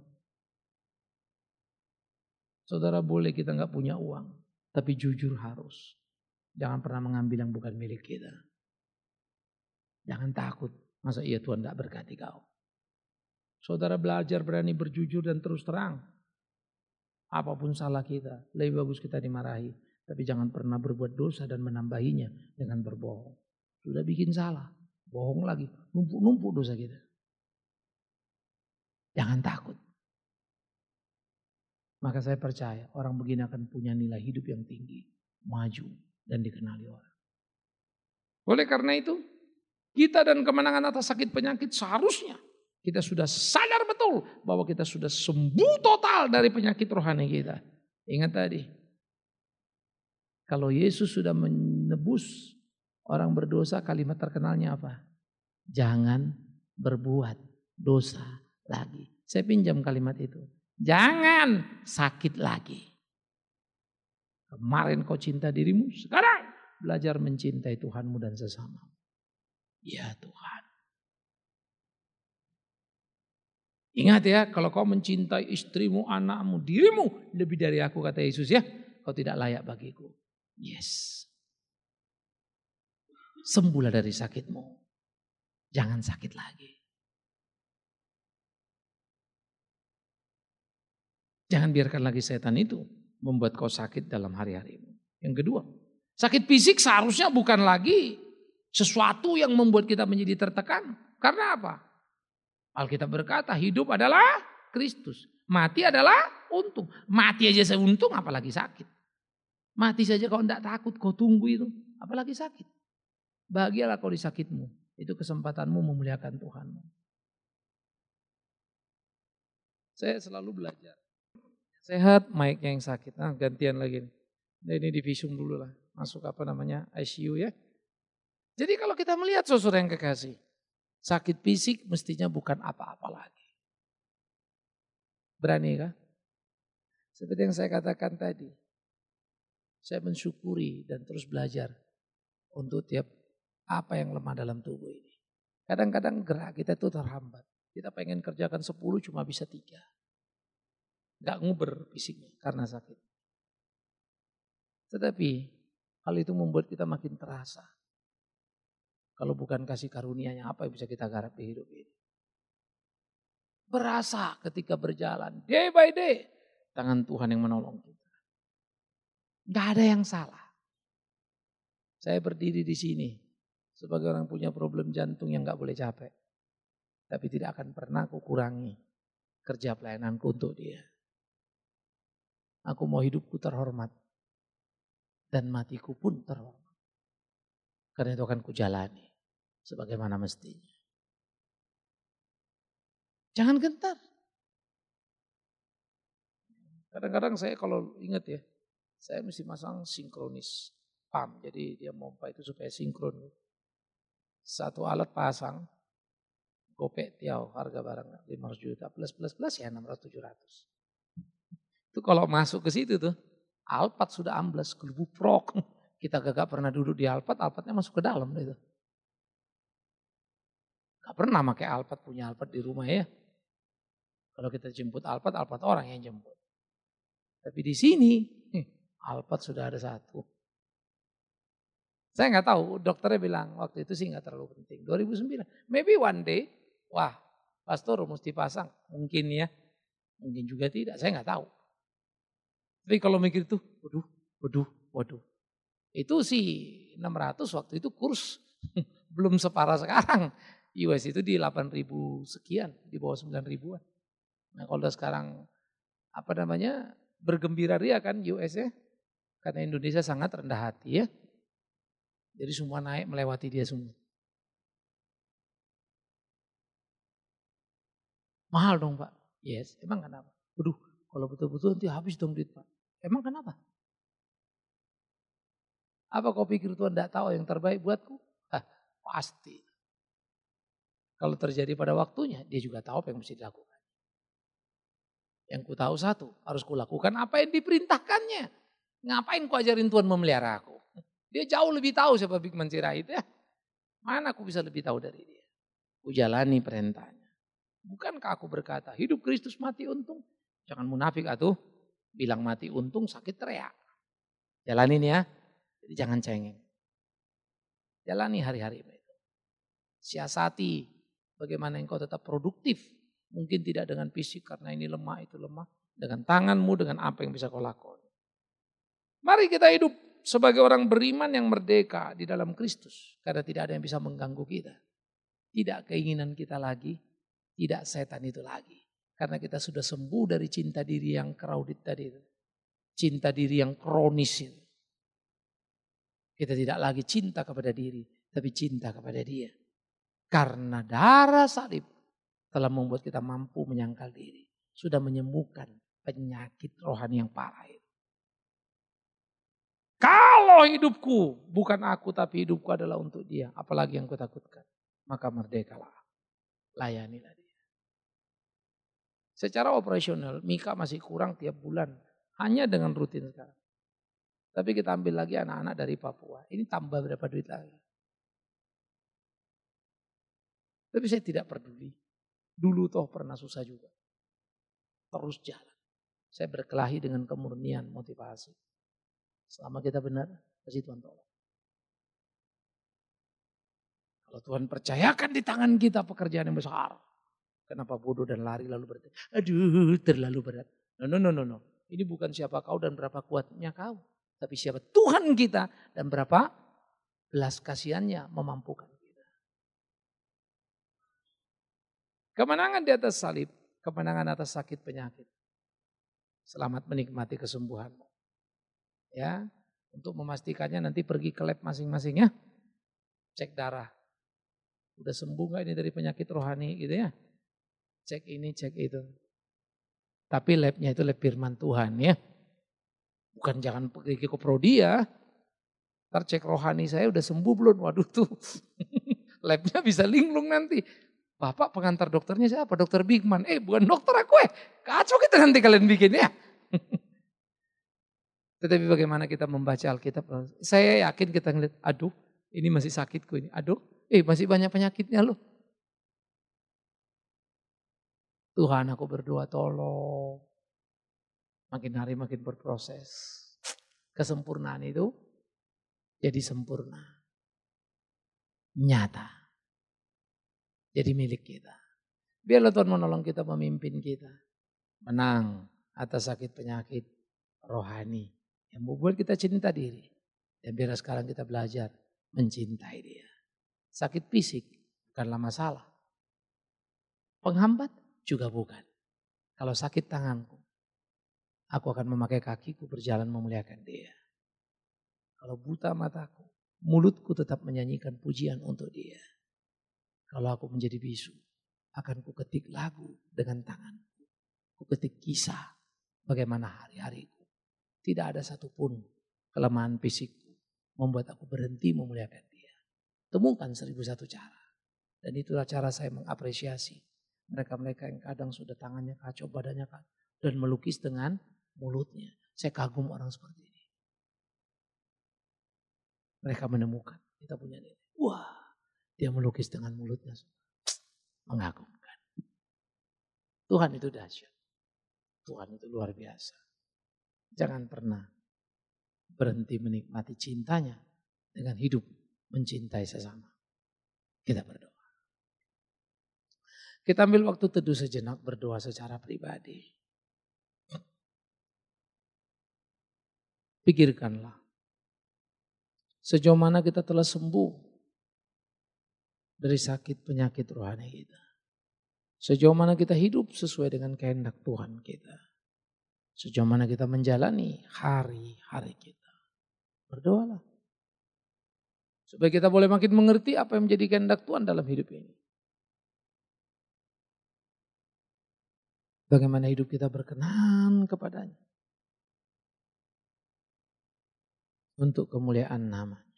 Saudara boleh kita gak punya uang. Tapi jujur harus. Jangan pernah mengambil yang bukan milik kita. Jangan takut. Masa iya Tuhan gak berkati kau. Saudara belajar berani berjujur dan terus terang. Apapun salah kita. Lebih bagus kita dimarahi. Tapi jangan pernah berbuat dosa dan menambahinya dengan berbohong. Sudah bikin salah. Bohong lagi. Numpuk-numpuk dosa kita. Jangan takut. Maka saya percaya orang begini akan punya nilai hidup yang tinggi. Maju dan dikenali orang. Oleh karena itu, kita dan kemenangan atas sakit penyakit seharusnya kita sudah sadar betul bahwa kita sudah sembuh total dari penyakit rohani kita. Ingat tadi, kalau Yesus sudah menebus orang berdosa, kalimat terkenalnya apa? Jangan berbuat dosa lagi. Saya pinjam kalimat itu. Jangan sakit lagi. Kemarin kau cinta dirimu, sekarang belajar mencintai Tuhanmu dan sesama. Ya Tuhan. Ingat ya, kalau kau mencintai istrimu, anakmu, dirimu lebih dari aku, kata Yesus ya, kau tidak layak bagiku. Yes. Sembuhlah dari sakitmu. Jangan sakit lagi. Jangan biarkan lagi setan itu membuat kau sakit dalam hari-harimu. Yang kedua, sakit fisik seharusnya bukan lagi sesuatu yang membuat kita menjadi tertekan. Karena apa? Alkitab berkata hidup adalah Kristus. Mati adalah untung. Mati aja saya untung apalagi sakit. Mati saja kau tidak takut, kau tunggu itu. Apalagi sakit. Bahagialah kau di sakitmu. Itu kesempatanmu memuliakan Tuhanmu. Saya selalu belajar. Sehat, mic yang sakit. Nah, gantian lagi. Nah, ini di visum dulu lah. Masuk ICU ya. Jadi kalau kita melihat saudara yang kekasih. Sakit fisik mestinya bukan apa-apa lagi. Berani kah? Seperti yang saya katakan tadi. Saya mensyukuri dan terus belajar untuk tiap apa yang lemah dalam tubuh ini. Kadang-kadang gerak kita itu terhambat. Kita pengen kerjakan 10 cuma bisa 3. Gak nguber fisiknya karena sakit. Tetapi hal itu membuat kita makin terasa. Kalau bukan kasih karunia-Nya, apa yang bisa kita garap di hidup ini. Berasa ketika berjalan day by day. Tangan Tuhan yang menolong kita. Gak ada yang salah. Saya berdiri di sini sebagai orang punya problem jantung yang gak boleh capek. Tapi tidak akan pernah aku kurangi kerja pelayananku untuk dia. Aku mau hidupku terhormat. Dan matiku pun terhormat. Karena itu akan kujalani sebagaimana mestinya. Jangan gentar. Kadang-kadang saya kalau ingat ya, saya mesti masang sinkronis pump. Jadi dia pompa itu supaya sinkron. Satu alat pasang, gopek tiaw harga barang 500 juta plus ya 600-700. Itu kalau masuk ke situ tuh, Alphard sudah ambles, kelubuprok. Kita gak pernah duduk di Alphard, Alphardnya masuk ke dalam itu. Gak pernah pakai Alphard, punya Alphard di rumah ya. Kalau kita jemput Alphard orang yang jemput. Tapi di sini, Alphard sudah ada satu. Saya nggak tahu, dokternya bilang waktu itu sih nggak terlalu penting. 2009, maybe one day, wah pastor mesti pasang. Mungkin ya, mungkin juga tidak, saya nggak tahu. Tapi kalau mikir tuh, waduh. Itu sih 600 waktu itu kurs belum separah sekarang. US itu di 8.000 sekian, di bawah 9.000-an. Nah kalau sekarang bergembira ria kan US ya. Karena Indonesia sangat rendah hati ya. Jadi semua naik melewati dia semua. Mahal dong Pak. Yes, emang kenapa? Waduh, kalau betul-betul nanti habis dong duit Pak. Emang kenapa? Apa kau pikir Tuhan tidak tahu yang terbaik buatku? Pasti. Kalau terjadi pada waktunya, dia juga tahu apa yang mesti dilakukan. Yang ku tahu satu, harus kulakukan apa yang diperintahkannya. Ngapain ku ajarin Tuhan memelihara aku? Dia jauh lebih tahu siapa Bigman Sirait ya. Mana aku bisa lebih tahu dari dia? Ku jalani perintahnya. Bukankah aku berkata, hidup Kristus mati untung? Jangan munafik atuh, bilang mati untung sakit teriak. Jalanin ya, jadi jangan cengeng. Jalani hari-hari itu. Siasati bagaimana engkau tetap produktif. Mungkin tidak dengan fisik karena ini lemah, itu lemah. Dengan tanganmu, dengan apa yang bisa kau lakukan. Mari kita hidup sebagai orang beriman yang merdeka di dalam Kristus. Karena tidak ada yang bisa mengganggu kita. Tidak keinginan kita lagi, tidak setan itu lagi. Karena kita sudah sembuh dari cinta diri yang crowded tadi itu. Cinta diri yang kronis itu. Kita tidak lagi cinta kepada diri, tapi cinta kepada dia. Karena darah salib telah membuat kita mampu menyangkal diri. Sudah menyembuhkan penyakit rohani yang parah itu. Kalau hidupku bukan aku tapi hidupku adalah untuk dia. Apalagi yang kutakutkan. Maka merdekalah. Layanilah dia. Secara operasional Mika masih kurang tiap bulan. Hanya dengan rutin sekarang. Tapi kita ambil lagi anak-anak dari Papua. Ini tambah berapa duit lagi. Tapi saya tidak peduli. Dulu toh pernah susah juga. Terus jalan. Saya berkelahi dengan kemurnian motivasi. Selama kita benar, pasti Tuhan tolong. Kalau Tuhan percayakan di tangan kita pekerjaan yang besar. Kenapa bodoh dan lari lalu berat? Aduh, terlalu berat. No. Ini bukan siapa kau dan berapa kuatnya kau. Tapi siapa Tuhan kita dan berapa belas kasihannya memampukan kita. Kemenangan di atas salib, kemenangan atas sakit penyakit. Selamat menikmati kesembuhanmu. Ya, untuk memastikannya nanti pergi ke lab masing-masing ya. Cek darah. Udah sembuh gak ini dari penyakit rohani gitu ya. Cek ini, cek itu. Tapi labnya itu lab firman Tuhan ya. Bukan jangan pergi ke prodi ya. Ntar cek rohani saya udah sembuh belum? Waduh tuh. Labnya bisa linglung nanti. Bapak pengantar dokternya siapa? Dokter Bigman. Bukan dokter aku Kacau kita nanti kalian bikin ya. Tetapi bagaimana kita membaca Alkitab. Saya yakin kita ngeliat, aduh ini masih sakitku ini. Aduh, masih banyak penyakitnya loh. Tuhan aku berdoa tolong. Makin hari makin berproses. Kesempurnaan itu jadi sempurna. Nyata. Jadi milik kita. Biarlah Tuhan menolong kita, memimpin kita. Menang atas sakit penyakit rohani. Yang membuat kita cinta diri. Dan biarlah sekarang kita belajar mencintai dia. Sakit fisik bukanlah masalah. Penghambat juga bukan. Kalau sakit tanganku, aku akan memakai kakiku berjalan memuliakan dia. Kalau buta mataku, mulutku tetap menyanyikan pujian untuk dia. Kalau aku menjadi bisu, akan kuketik lagu dengan tanganku. Kuketik kisah bagaimana hari-hariku. Tidak ada satupun kelemahan fisikku membuat aku berhenti memuliakan dia. Temukan 1001 cara. Dan itulah cara saya mengapresiasi mereka-mereka yang kadang sudah tangannya kacau, badannya kacau. Dan melukis dengan mulutnya. Saya kagum orang seperti ini. Mereka menemukan, kita punya ini. Wah, dia melukis dengan mulutnya. Mengagumkan. Tuhan itu dahsyat. Tuhan itu luar biasa. Jangan pernah berhenti menikmati cintanya dengan hidup mencintai sesama. Kita berdoa. Kita ambil waktu teduh sejenak, berdoa secara pribadi. Pikirkanlah. Sejauh mana kita telah sembuh dari sakit penyakit rohani kita. Sejauh mana kita hidup sesuai dengan kehendak Tuhan kita. Sejauh mana kita menjalani hari-hari kita. Berdoalah. Supaya kita boleh makin mengerti apa yang menjadi kehendak Tuhan dalam hidup ini. Bagaimana hidup kita berkenan kepadanya. Untuk kemuliaan nama.